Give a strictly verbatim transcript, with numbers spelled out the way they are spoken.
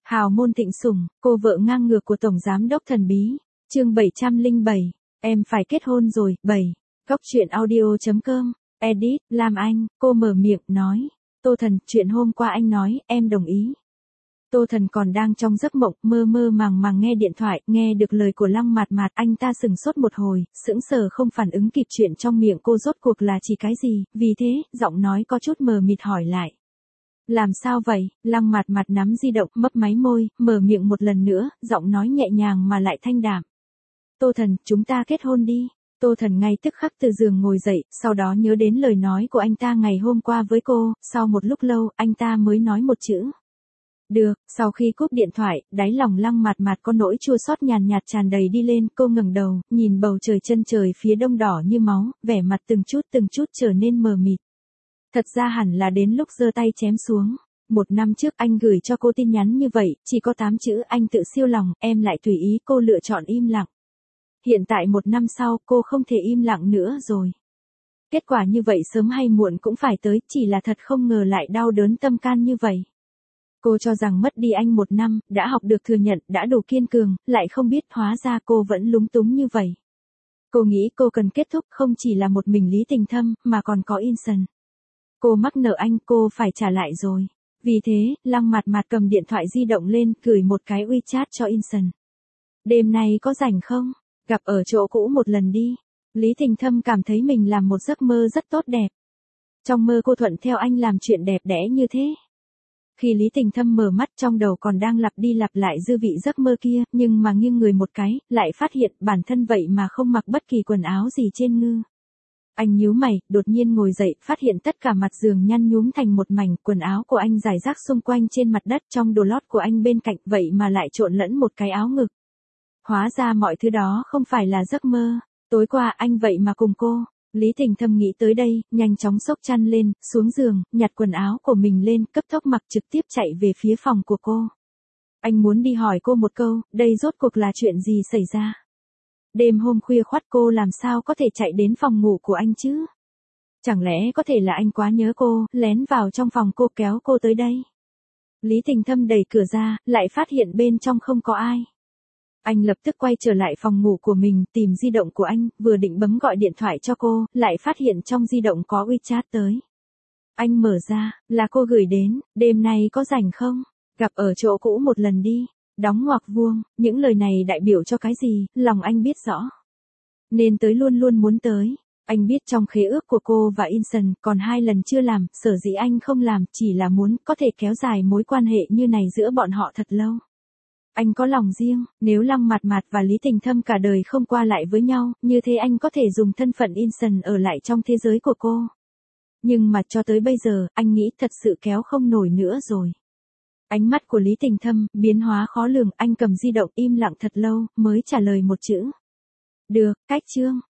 Hào môn thịnh sủng, cô vợ ngang ngược của Tổng Giám đốc thần bí. Chương bảy trăm lẻ bảy, em phải kết hôn rồi. bảy. Góc truyện audio chấm com, edit, Lam Anh, cô mở miệng, nói. Tô Thần, chuyện hôm qua anh nói, em đồng ý. Tô Thần còn đang trong giấc mộng, mơ mơ màng màng nghe điện thoại, nghe được lời của Lăng Mạt Mạt, anh ta sừng sốt một hồi, sững sờ không phản ứng kịp chuyện trong miệng cô rốt cuộc là chỉ cái gì, vì thế, giọng nói có chút mờ mịt hỏi lại. Làm sao vậy? Lăng Mạt Mạt nắm di động, mấp máy môi, mở miệng một lần nữa, giọng nói nhẹ nhàng mà lại thanh đạm. Tô Thần, chúng ta kết hôn đi. Tô Thần ngay tức khắc từ giường ngồi dậy, sau đó nhớ đến lời nói của anh ta ngày hôm qua với cô, sau một lúc lâu, anh ta mới nói một chữ. Được. Sau khi cúp điện thoại, đáy lòng Lăng Mạt Mạt có nỗi chua xót nhàn nhạt tràn đầy đi lên, cô ngẩng đầu, nhìn bầu trời chân trời phía đông đỏ như máu, vẻ mặt từng chút từng chút trở nên mờ mịt. Thật ra hẳn là đến lúc giơ tay chém xuống. Một năm trước anh gửi cho cô tin nhắn như vậy, chỉ có tám chữ, anh tự siêu lòng, em lại tùy ý, cô lựa chọn im lặng. Hiện tại một năm sau, cô không thể im lặng nữa rồi. Kết quả như vậy sớm hay muộn cũng phải tới, chỉ là thật không ngờ lại đau đớn tâm can như vậy. Cô cho rằng mất đi anh một năm, đã học được thừa nhận, đã đủ kiên cường, lại không biết hóa ra cô vẫn lúng túng như vậy. Cô nghĩ cô cần kết thúc không chỉ là một mình Lý Tình Thâm, mà còn có Inson. Cô mắc nợ anh, cô phải trả lại rồi. Vì thế, Lăng Mạt Mạt cầm điện thoại di động lên, gửi một cái WeChat cho Inson. Đêm nay có rảnh không? Gặp ở chỗ cũ một lần đi. Lý Tình Thâm cảm thấy mình làm một giấc mơ rất tốt đẹp. Trong mơ cô thuận theo anh làm chuyện đẹp đẽ như thế. Khi Lý Tình Thâm mở mắt trong đầu còn đang lặp đi lặp lại dư vị giấc mơ kia, nhưng mà nghiêng người một cái, lại phát hiện bản thân vậy mà không mặc bất kỳ quần áo gì trên ngư. Anh nhíu mày, đột nhiên ngồi dậy, phát hiện tất cả mặt giường nhăn nhúm thành một mảnh, quần áo của anh rải rác xung quanh trên mặt đất, trong đồ lót của anh bên cạnh, vậy mà lại trộn lẫn một cái áo ngực. Hóa ra mọi thứ đó không phải là giấc mơ, tối qua anh vậy mà cùng cô. Lý Tình Thâm nghĩ tới đây, nhanh chóng xốc chăn lên, xuống giường, nhặt quần áo của mình lên, cấp tốc mặc trực tiếp chạy về phía phòng của cô. Anh muốn đi hỏi cô một câu, đây rốt cuộc là chuyện gì xảy ra? Đêm hôm khuya khoắt cô làm sao có thể chạy đến phòng ngủ của anh chứ? Chẳng lẽ có thể là anh quá nhớ cô, lén vào trong phòng cô kéo cô tới đây? Lý Tình Thâm đẩy cửa ra, lại phát hiện bên trong không có ai. Anh lập tức quay trở lại phòng ngủ của mình, tìm di động của anh, vừa định bấm gọi điện thoại cho cô, lại phát hiện trong di động có WeChat tới. Anh mở ra, là cô gửi đến, đêm nay có rảnh không? Gặp ở chỗ cũ một lần đi. Đóng ngoặc vuông, những lời này đại biểu cho cái gì, lòng anh biết rõ. Nên tới luôn luôn muốn tới. Anh biết trong khế ước của cô và Inson còn hai lần chưa làm, sở dĩ anh không làm chỉ là muốn có thể kéo dài mối quan hệ như này giữa bọn họ thật lâu. Anh có lòng riêng, nếu Lăng Mạt Mạt và Lý Tình Thâm cả đời không qua lại với nhau, như thế anh có thể dùng thân phận Inson ở lại trong thế giới của cô. Nhưng mà cho tới bây giờ, anh nghĩ thật sự kéo không nổi nữa rồi. Ánh mắt của Lý Tình Thâm biến hóa khó lường, anh cầm di động im lặng thật lâu, mới trả lời một chữ. Được, cách chương.